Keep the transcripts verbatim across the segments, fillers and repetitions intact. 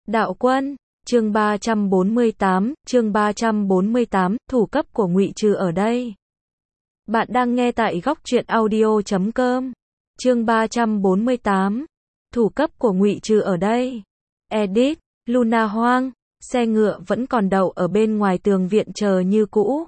Đạo quân, chương ba trăm bốn mươi tám, chương ba trăm bốn mươi tám, thủ cấp của Ngụy Trừ ở đây. Bạn đang nghe tại góc truyện audio chấm com. Chương ba trăm bốn mươi tám, thủ cấp của Ngụy Trừ ở đây. Edit, Luna Hoang, xe ngựa vẫn còn đậu ở bên ngoài tường viện chờ như cũ.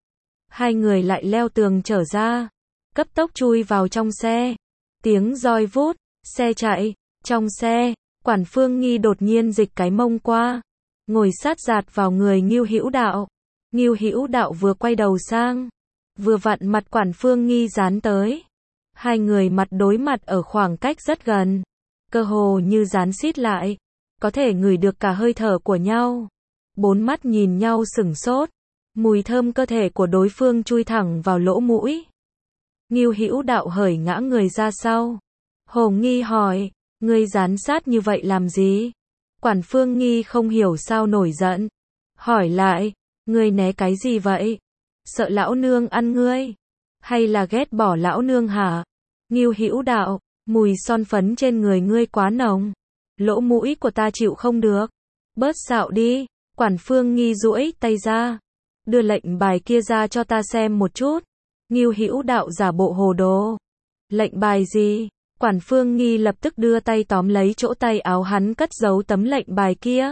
Hai người lại leo tường trở ra, cấp tốc chui vào trong xe. Tiếng roi vút, xe chạy, trong xe, Quản Phương Nghi đột nhiên dịch cái mông qua, ngồi sát dạt vào người Ngưu Hữu Đạo. Ngưu Hữu Đạo vừa quay đầu sang, vừa vặn mặt Quản Phương Nghi dán tới. Hai người mặt đối mặt ở khoảng cách rất gần, cơ hồ như dán xít lại, có thể ngửi được cả hơi thở của nhau. Bốn mắt nhìn nhau sửng sốt, mùi thơm cơ thể của đối phương chui thẳng vào lỗ mũi. Ngưu Hữu Đạo hởi ngã người ra sau. Hồ Nghi hỏi, ngươi dán sát như vậy làm gì? Quản Phương Nghi không hiểu sao nổi giận, hỏi lại, ngươi né cái gì vậy? Sợ lão nương ăn ngươi? Hay là ghét bỏ lão nương hả? Ngưu Hữu Đạo, mùi son phấn trên người ngươi quá nồng, lỗ mũi của ta chịu không được. Bớt xạo đi. Quản Phương Nghi duỗi tay ra, đưa lệnh bài kia ra cho ta xem một chút. Ngưu Hữu Đạo giả bộ hồ đồ. Lệnh bài gì? Quản Phương Nghi lập tức đưa tay tóm lấy chỗ tay áo hắn cất giấu tấm lệnh bài kia.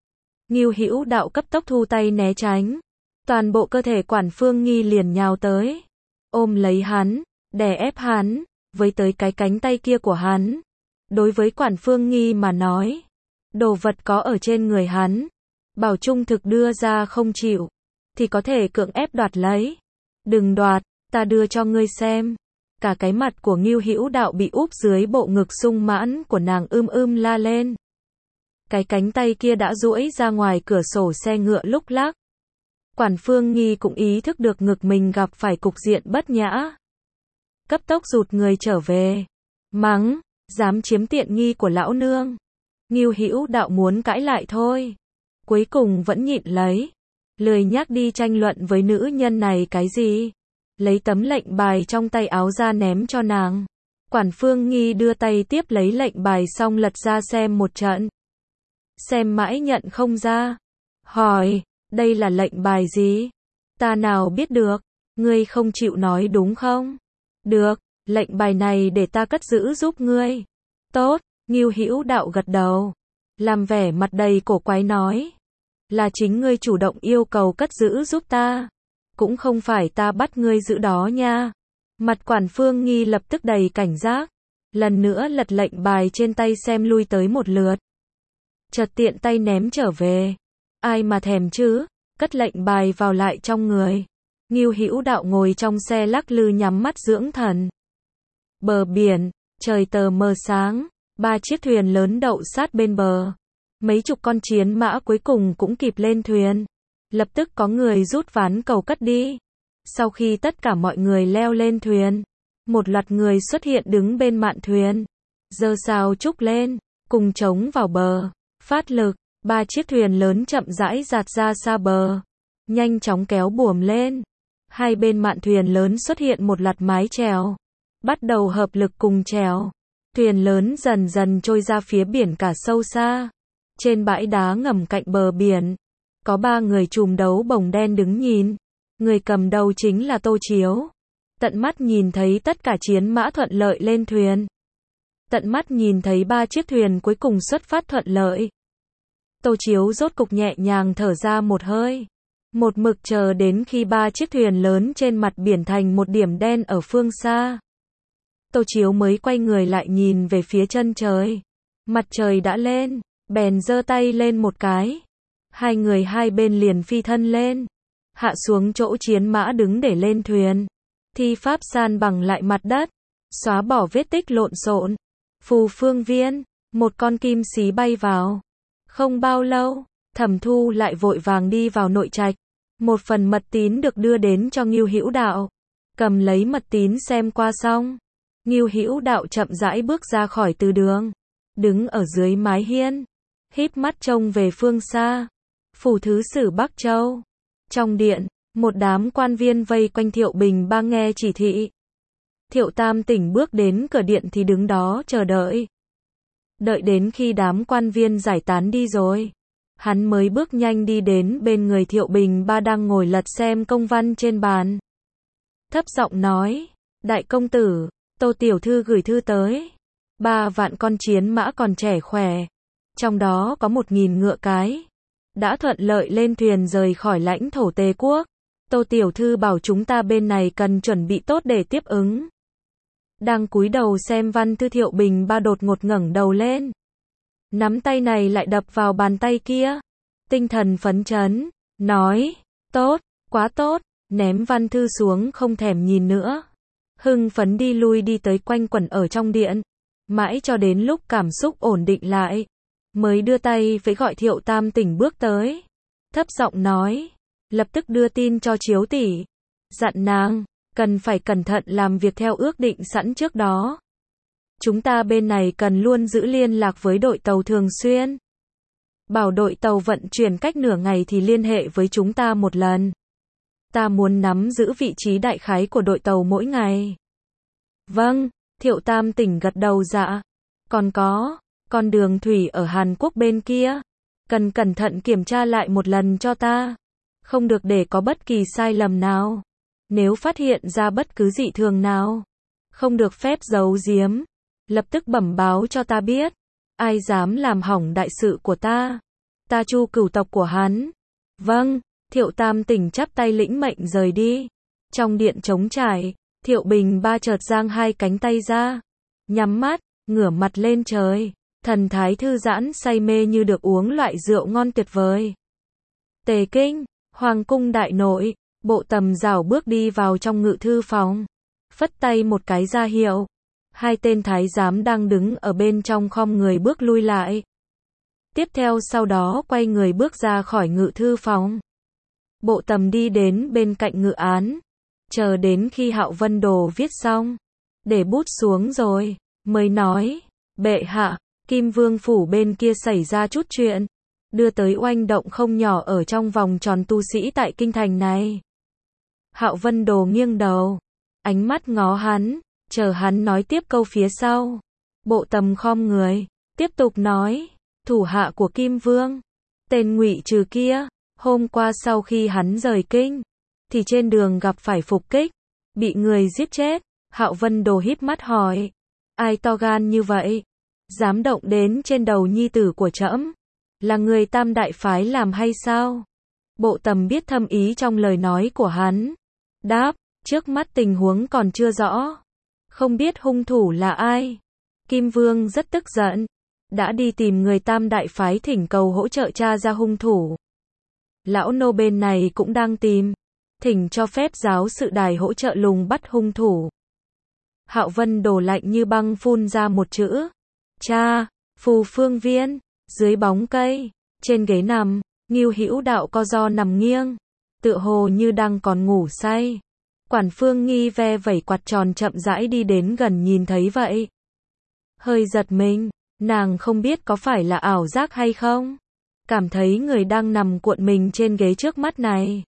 Ngưu Hữu Đạo cấp tốc thu tay né tránh. Toàn bộ cơ thể Quản Phương Nghi liền nhào tới, ôm lấy hắn, đè ép hắn, với tới cái cánh tay kia của hắn. Đối với Quản Phương Nghi mà nói, đồ vật có ở trên người hắn, bảo trung thực đưa ra không chịu, thì có thể cưỡng ép đoạt lấy. Đừng đoạt, ta đưa cho ngươi xem. Cả cái mặt của Ngưu Hữu Đạo bị úp dưới bộ ngực sung mãn của nàng ưm ưm la lên. Cái cánh tay kia đã duỗi ra ngoài cửa sổ xe ngựa lúc lắc. Quản Phương Nghi cũng ý thức được ngực mình gặp phải cục diện bất nhã, cấp tốc rụt người trở về, mắng, dám chiếm tiện nghi của lão nương. Ngưu Hữu Đạo muốn cãi lại thôi, cuối cùng vẫn nhịn lấy, lười nhắc đi tranh luận với nữ nhân này cái gì. Lấy tấm lệnh bài trong tay áo ra ném cho nàng. Quản Phương Nghi đưa tay tiếp lấy lệnh bài xong lật ra xem một trận. Xem mãi nhận không ra. Hỏi, đây là lệnh bài gì? Ta nào biết được, ngươi không chịu nói đúng không? Được, lệnh bài này để ta cất giữ giúp ngươi. Tốt, Ngưu Hữu Đạo gật đầu, làm vẻ mặt đầy cổ quái nói, là chính ngươi chủ động yêu cầu cất giữ giúp ta, cũng không phải ta bắt ngươi giữ đó nha. Mặt Quản Phương Nghi lập tức đầy cảnh giác, lần nữa lật lệnh bài trên tay xem lui tới một lượt, chợt tiện tay ném trở về. Ai mà thèm chứ, cất lệnh bài vào lại trong người. Ngưu Hữu Đạo ngồi trong xe lắc lư nhắm mắt dưỡng thần. Bờ biển, trời tờ mờ sáng, ba chiếc thuyền lớn đậu sát bên bờ. Mấy chục con chiến mã cuối cùng cũng kịp lên thuyền. Lập tức có người rút ván cầu cất đi. Sau khi tất cả mọi người leo lên thuyền, một loạt người xuất hiện đứng bên mạn thuyền, giơ sào trúc lên, cùng chống vào bờ, phát lực. Ba chiếc thuyền lớn chậm rãi dạt ra xa bờ, nhanh chóng kéo buồm lên. Hai bên mạn thuyền lớn xuất hiện một loạt mái chèo, bắt đầu hợp lực cùng chèo. Thuyền lớn dần dần trôi ra phía biển cả sâu xa. Trên bãi đá ngầm cạnh bờ biển, có ba người trùm đấu bồng đen đứng nhìn. Người cầm đầu chính là Tô Chiếu. Tận mắt nhìn thấy tất cả chiến mã thuận lợi lên thuyền. Tận mắt nhìn thấy ba chiếc thuyền cuối cùng xuất phát thuận lợi. Tô Chiếu rốt cục nhẹ nhàng thở ra một hơi. Một mực chờ đến khi ba chiếc thuyền lớn trên mặt biển thành một điểm đen ở phương xa. Tô Chiếu mới quay người lại nhìn về phía chân trời. Mặt trời đã lên, bèn giơ tay lên một cái. Hai người hai bên liền phi thân lên, hạ xuống chỗ chiến mã đứng để lên thuyền. Thi pháp san bằng lại mặt đất, xóa bỏ vết tích lộn xộn. Phù Phương Viên, một con kim xí bay vào. Không bao lâu, Thẩm Thu lại vội vàng đi vào nội trạch. Một phần mật tín được đưa đến cho Ngưu Hữu Đạo. Cầm lấy mật tín xem qua xong, Ngưu Hữu Đạo chậm rãi bước ra khỏi từ đường, đứng ở dưới mái hiên, híp mắt trông về phương xa. Phủ thứ sử Bắc Châu. Trong điện, một đám quan viên vây quanh Thiệu Bình Ba nghe chỉ thị. Thiệu Tam Tỉnh bước đến cửa điện thì đứng đó chờ đợi. Đợi đến khi đám quan viên giải tán đi rồi, hắn mới bước nhanh đi đến bên người Thiệu Bình Ba đang ngồi lật xem công văn trên bàn. Thấp giọng nói, đại công tử, Tô tiểu thư gửi thư tới. Ba vạn con chiến mã còn trẻ khỏe, trong đó có một nghìn ngựa cái, đã thuận lợi lên thuyền rời khỏi lãnh thổ Tề quốc. Tô tiểu thư bảo chúng ta bên này cần chuẩn bị tốt để tiếp ứng. Đang cúi đầu xem văn thư Thiệu Bình Ba đột ngột ngẩng đầu lên. Nắm tay này lại đập vào bàn tay kia. Tinh thần phấn chấn, nói, tốt, quá tốt, ném văn thư xuống không thèm nhìn nữa. Hưng phấn đi lui đi tới quanh quẩn ở trong điện. Mãi cho đến lúc cảm xúc ổn định lại, mới đưa tay với gọi Thiệu Tam Tỉnh bước tới. Thấp giọng nói, lập tức đưa tin cho Chiếu tỷ, dặn nàng, cần phải cẩn thận làm việc theo ước định sẵn trước đó. Chúng ta bên này cần luôn giữ liên lạc với đội tàu thường xuyên. Bảo đội tàu vận chuyển cách nửa ngày thì liên hệ với chúng ta một lần. Ta muốn nắm giữ vị trí đại khái của đội tàu mỗi ngày. Vâng, Thiệu Tam Tỉnh gật đầu dạ. Còn có, con đường thủy ở Hàn Quốc bên kia, cần cẩn thận kiểm tra lại một lần cho ta. Không được để có bất kỳ sai lầm nào. Nếu phát hiện ra bất cứ dị thường nào, không được phép giấu giếm. Lập tức bẩm báo cho ta biết. Ai dám làm hỏng đại sự của ta, ta chu cửu tộc của hắn. Vâng, Thiệu Tam Tỉnh chắp tay lĩnh mệnh rời đi. Trong điện trống trải, Thiệu Bình Ba chợt giang hai cánh tay ra, nhắm mắt, ngửa mặt lên trời, thần thái thư giãn say mê như được uống loại rượu ngon tuyệt vời. Tề Kinh, Hoàng cung đại nội, Bộ Tầm rảo bước đi vào trong ngự thư phòng, phất tay một cái ra hiệu. Hai tên thái giám đang đứng ở bên trong khom người bước lui lại. Tiếp theo sau đó quay người bước ra khỏi ngự thư phòng. Bộ Tầm đi đến bên cạnh ngự án, chờ đến khi Hạo Vân Đồ viết xong, để bút xuống rồi, mới nói, bệ hạ, Kim Vương phủ bên kia xảy ra chút chuyện, đưa tới oanh động không nhỏ ở trong vòng tròn tu sĩ tại kinh thành này. Hạo Vân Đồ nghiêng đầu, ánh mắt ngó hắn, chờ hắn nói tiếp câu phía sau. Bộ Tầm khom người, tiếp tục nói, thủ hạ của Kim Vương, tên Ngụy Trừ kia, hôm qua sau khi hắn rời kinh, thì trên đường gặp phải phục kích, bị người giết chết. Hạo Vân Đồ híp mắt hỏi, ai to gan như vậy, dám động đến trên đầu nhi tử của trẫm, là người Tam đại phái làm hay sao? Bộ Tầm biết thâm ý trong lời nói của hắn, đáp, trước mắt tình huống còn chưa rõ, không biết hung thủ là ai. Kim Vương rất tức giận, đã đi tìm người Tam đại phái thỉnh cầu hỗ trợ tra ra hung thủ. Lão nô bên này cũng đang tìm, thỉnh cho phép giáo sự đài hỗ trợ lùng bắt hung thủ. Hạo Vân Đồ lạnh như băng phun ra một chữ, cha. Phù Phương Viên, dưới bóng cây, trên ghế nằm, Ngưu Hữu Đạo co ro nằm nghiêng, tựa hồ như đang còn ngủ say. Quản Phương Nghi ve vẩy quạt tròn chậm rãi đi đến gần nhìn thấy vậy, hơi giật mình, nàng không biết có phải là ảo giác hay không, cảm thấy người đang nằm cuộn mình trên ghế trước mắt này,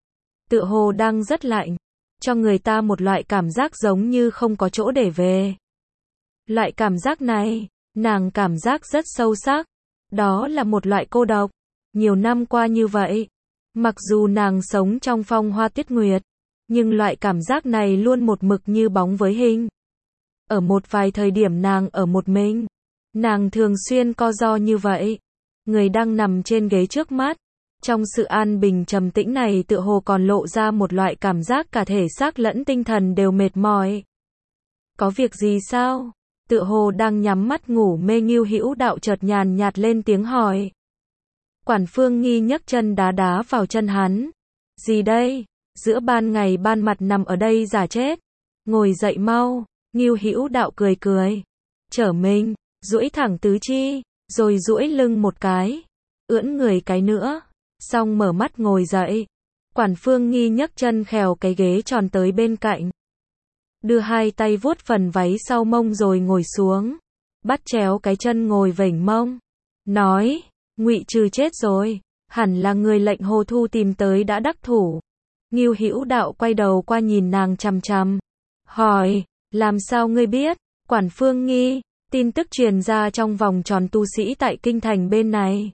tựa hồ đang rất lạnh, cho người ta một loại cảm giác giống như không có chỗ để về. Loại cảm giác này, nàng cảm giác rất sâu sắc, đó là một loại cô độc. Nhiều năm qua như vậy, mặc dù nàng sống trong phong hoa tuyết nguyệt, nhưng loại cảm giác này luôn một mực như bóng với hình. Ở một vài thời điểm nàng ở một mình, nàng thường xuyên co ro như vậy. Người đang nằm trên ghế trước mắt, trong sự an bình trầm tĩnh này tựa hồ còn lộ ra một loại cảm giác cả thể xác lẫn tinh thần đều mệt mỏi. Có việc gì sao? Tựa hồ đang nhắm mắt ngủ mê Ngưu Hữu Đạo chợt nhàn nhạt lên tiếng hỏi. Quản Phương Nghi nhấc chân đá đá vào chân hắn. Gì đây? Giữa ban ngày ban mặt nằm ở đây giả chết. Ngồi dậy mau. Ngưu Hữu Đạo cười cười, trở mình, duỗi thẳng tứ chi, rồi duỗi lưng một cái, ưỡn người cái nữa, xong mở mắt ngồi dậy. Quản Phương Nghi nhấc chân khèo cái ghế tròn tới bên cạnh, đưa hai tay vuốt phần váy sau mông rồi ngồi xuống, bắt chéo cái chân ngồi vểnh mông, nói, Ngụy Trừ chết rồi, hẳn là người lệnh Hồ Thu tìm tới đã đắc thủ. Ngưu Hữu Đạo quay đầu qua nhìn nàng chằm chằm, hỏi, làm sao ngươi biết? Quản Phương Nghi, Tin tức truyền ra trong vòng tròn tu sĩ tại kinh thành bên này.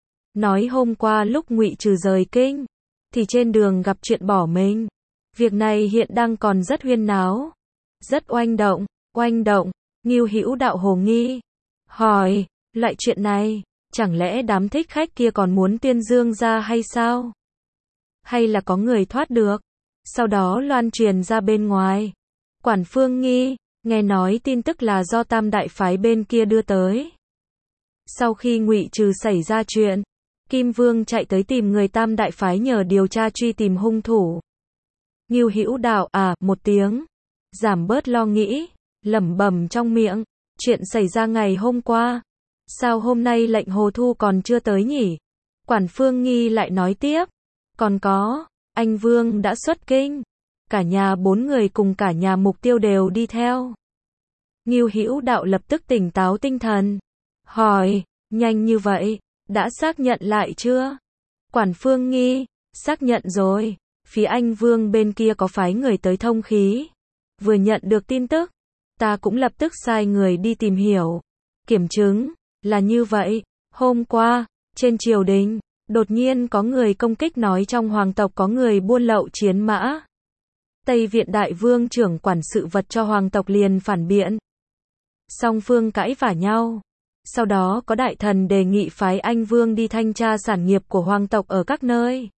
Nói hôm qua lúc Ngụy Trừ rời kinh, thì trên đường gặp chuyện bỏ mình. Việc này hiện đang còn rất huyên náo, rất oanh động, oanh động. Ngưu Hữu Đạo hồ nghi, hỏi, loại chuyện này, chẳng lẽ đám thích khách kia còn muốn tuyên dương ra hay sao? Hay là có người thoát được, sau đó loan truyền ra bên ngoài? Quản Phương nghi, nghe nói tin tức là do Tam đại phái bên kia đưa tới. Sau khi Ngụy Trừ xảy ra chuyện, Kim Vương chạy tới tìm người Tam đại phái nhờ điều tra truy tìm hung thủ. Ngưu Hữu Đạo à một tiếng, giảm bớt lo nghĩ, lẩm bẩm trong miệng, chuyện xảy ra ngày hôm qua, sao hôm nay lệnh Hồ Thu còn chưa tới nhỉ? Quản Phương nghi lại nói tiếp, còn có, anh Vương đã xuất kinh, cả nhà bốn người cùng cả nhà Mục Tiêu đều đi theo. Ngưu Hữu Đạo lập tức tỉnh táo tinh thần, hỏi, nhanh như vậy, đã xác nhận lại chưa? Quản Phương nghi, xác nhận rồi, phía anh Vương bên kia có phái người tới thông khí. Vừa nhận được tin tức, ta cũng lập tức sai người đi tìm hiểu, kiểm chứng, là như vậy. Hôm qua, trên triều đình, đột nhiên có người công kích nói trong hoàng tộc có người buôn lậu chiến mã. Tây Viện Đại Vương trưởng quản sự vật cho hoàng tộc liền phản biện. Song phương cãi vả nhau. Sau đó có đại thần đề nghị phái anh Vương đi thanh tra sản nghiệp của hoàng tộc ở các nơi.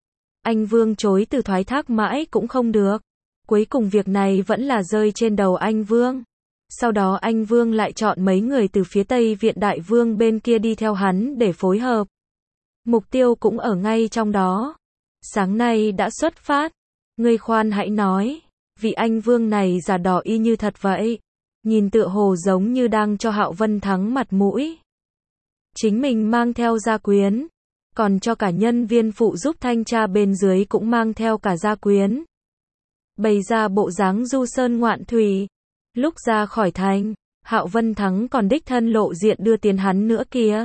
Anh Vương chối từ thoái thác mãi cũng không được. Cuối cùng việc này vẫn là rơi trên đầu anh Vương. Sau đó anh Vương lại chọn mấy người từ phía Tây Viện Đại Vương bên kia đi theo hắn để phối hợp. Mục Tiêu cũng ở ngay trong đó. Sáng nay đã xuất phát. Ngươi khoan hãy nói, vị anh Vương này giả đỏ y như thật vậy. Nhìn tựa hồ giống như đang cho Hạo Vân Thắng mặt mũi. Chính mình mang theo gia quyến, còn cho cả nhân viên phụ giúp thanh tra bên dưới cũng mang theo cả gia quyến. Bày ra bộ dáng du sơn ngoạn thủy. Lúc ra khỏi thành, Hạo Vân Thắng còn đích thân lộ diện đưa tiền hắn nữa kìa.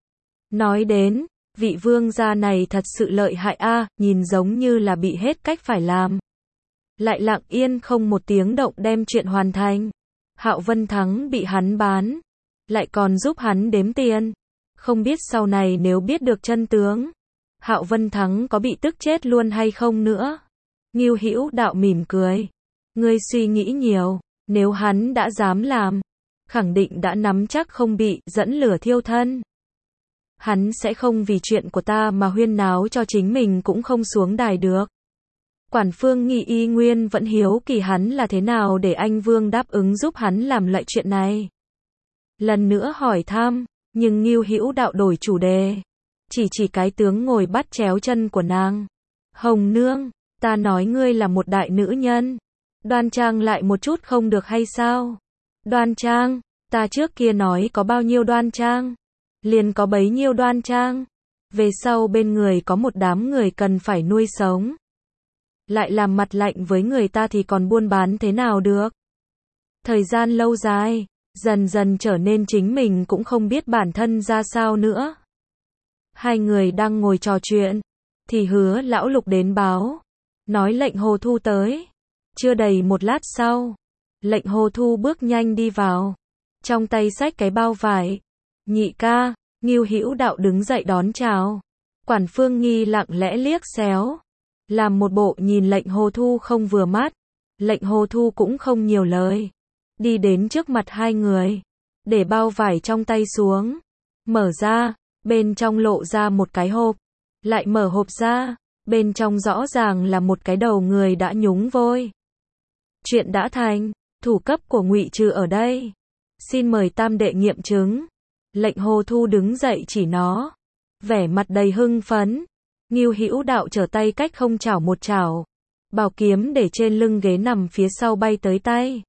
Nói đến, vị vương gia này thật sự lợi hại a, à, nhìn giống như là bị hết cách phải làm. Lại lặng yên không một tiếng động đem chuyện hoàn thành. Hạo Vân Thắng bị hắn bán, lại còn giúp hắn đếm tiền. Không biết sau này nếu biết được chân tướng, Hạo Vân Thắng có bị tức chết luôn hay không nữa. Ngưu Hữu Đạo mỉm cười. Ngươi suy nghĩ nhiều, nếu hắn đã dám làm, khẳng định đã nắm chắc không bị dẫn lửa thiêu thân. Hắn sẽ không vì chuyện của ta mà huyên náo cho chính mình cũng không xuống đài được. Quản Phương nghi y nguyên vẫn hiếu kỳ hắn là thế nào để anh Vương đáp ứng giúp hắn làm loại chuyện này. Lần nữa hỏi thăm, nhưng Ngưu Hữu Đạo đổi chủ đề. Chỉ chỉ cái tướng ngồi bắt chéo chân của nàng. Hồng nương, ta nói ngươi là một đại nữ nhân. Đoan trang lại một chút không được hay sao? Đoan trang, ta trước kia nói có bao nhiêu đoan trang, liền có bấy nhiêu đoan trang. Về sau bên người có một đám người cần phải nuôi sống. Lại làm mặt lạnh với người ta thì còn buôn bán thế nào được? Thời gian lâu dài, dần dần trở nên chính mình cũng không biết bản thân ra sao nữa. Hai người đang ngồi trò chuyện, thì Hứa lão Lục đến báo, nói lệnh Hồ Thu tới. Chưa đầy một lát sau, lệnh Hồ Thu bước nhanh đi vào, trong tay xách cái bao vải. Nhị ca, Ngưu Hữu Đạo đứng dậy đón chào. Quản Phương nghi lặng lẽ liếc xéo, làm một bộ nhìn lệnh Hồ Thu không vừa mắt. Lệnh Hồ Thu cũng không nhiều lời, đi đến trước mặt hai người, để bao vải trong tay xuống, mở ra, bên trong lộ ra một cái hộp, lại mở hộp ra, bên trong rõ ràng là một cái đầu người đã nhúng vôi. Chuyện đã thành, thủ cấp của Ngụy Trừ ở đây, xin mời tam đệ nghiệm chứng. Lệnh Hồ Thu đứng dậy chỉ nó, vẻ mặt đầy hưng phấn. Ngưu Hữu Đạo trở tay cách không chảo một chảo, bảo kiếm để trên lưng ghế nằm phía sau bay tới tay.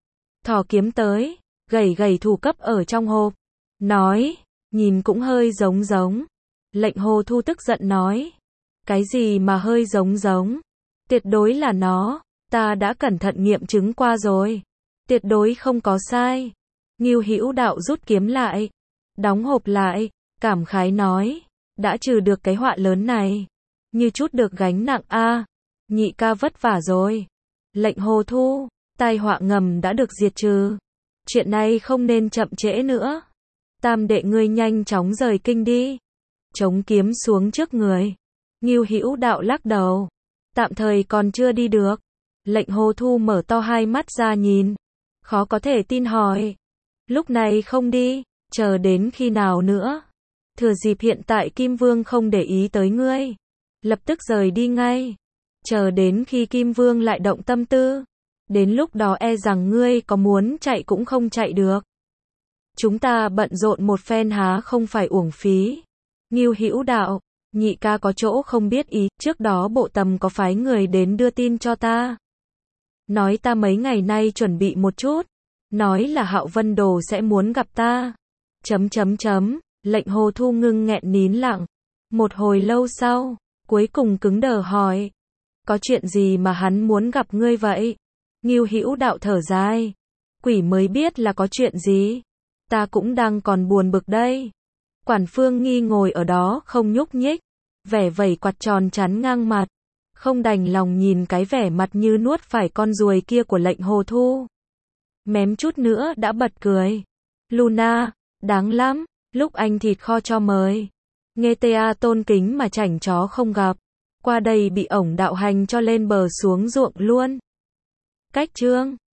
Thò kiếm tới, gầy gầy thủ cấp ở trong hộp, nói, nhìn cũng hơi giống giống. Lệnh Hồ Thu tức giận nói, cái gì mà hơi giống giống, tuyệt đối là nó, ta đã cẩn thận nghiệm chứng qua rồi, tuyệt đối không có sai. Ngưu Hữu Đạo rút kiếm lại, đóng hộp lại, cảm khái nói, đã trừ được cái họa lớn này, như chút được gánh nặng a. À, nhị ca vất vả rồi. Lệnh Hồ Thu, tai họa ngầm đã được diệt trừ. Chuyện này không nên chậm trễ nữa. Tam đệ ngươi nhanh chóng rời kinh đi. Chống kiếm xuống trước người. Ngưu Hữu Đạo lắc đầu. Tạm thời còn chưa đi được. Lệnh Hồ Thu mở to hai mắt ra nhìn. Khó có thể tin hỏi. Lúc này không đi, chờ đến khi nào nữa? Thừa dịp hiện tại Kim Vương không để ý tới ngươi. Lập tức rời đi ngay. Chờ đến khi Kim Vương lại động tâm tư. Đến lúc đó e rằng ngươi có muốn chạy cũng không chạy được. Chúng ta bận rộn một phen há không phải uổng phí. Ngưu Hữu Đạo, nhị ca có chỗ không biết ý, trước đó bộ tầm có phái người đến đưa tin cho ta. Nói ta mấy ngày nay chuẩn bị một chút. Nói là Hạo Vân Đồ sẽ muốn gặp ta. Chấm chấm chấm, lệnh Hồ Thu ngưng nghẹn nín lặng. Một hồi lâu sau, cuối cùng cứng đờ hỏi. Có chuyện gì mà hắn muốn gặp ngươi vậy? Ngưu Hữu Đạo thở dài. Quỷ mới biết là có chuyện gì. Ta cũng đang còn buồn bực đây. Quản Phương Nghi ngồi ở đó không nhúc nhích. Vẻ vẩy quạt tròn chắn ngang mặt. Không đành lòng nhìn cái vẻ mặt như nuốt phải con ruồi kia của lệnh Hồ Thu. Mém chút nữa đã bật cười. Luna, đáng lắm, lúc anh thịt kho cho mời. Nghe ta tôn kính mà chảnh chó không gặp. Qua đây bị ổng đạo hành cho lên bờ xuống ruộng luôn. Cách chương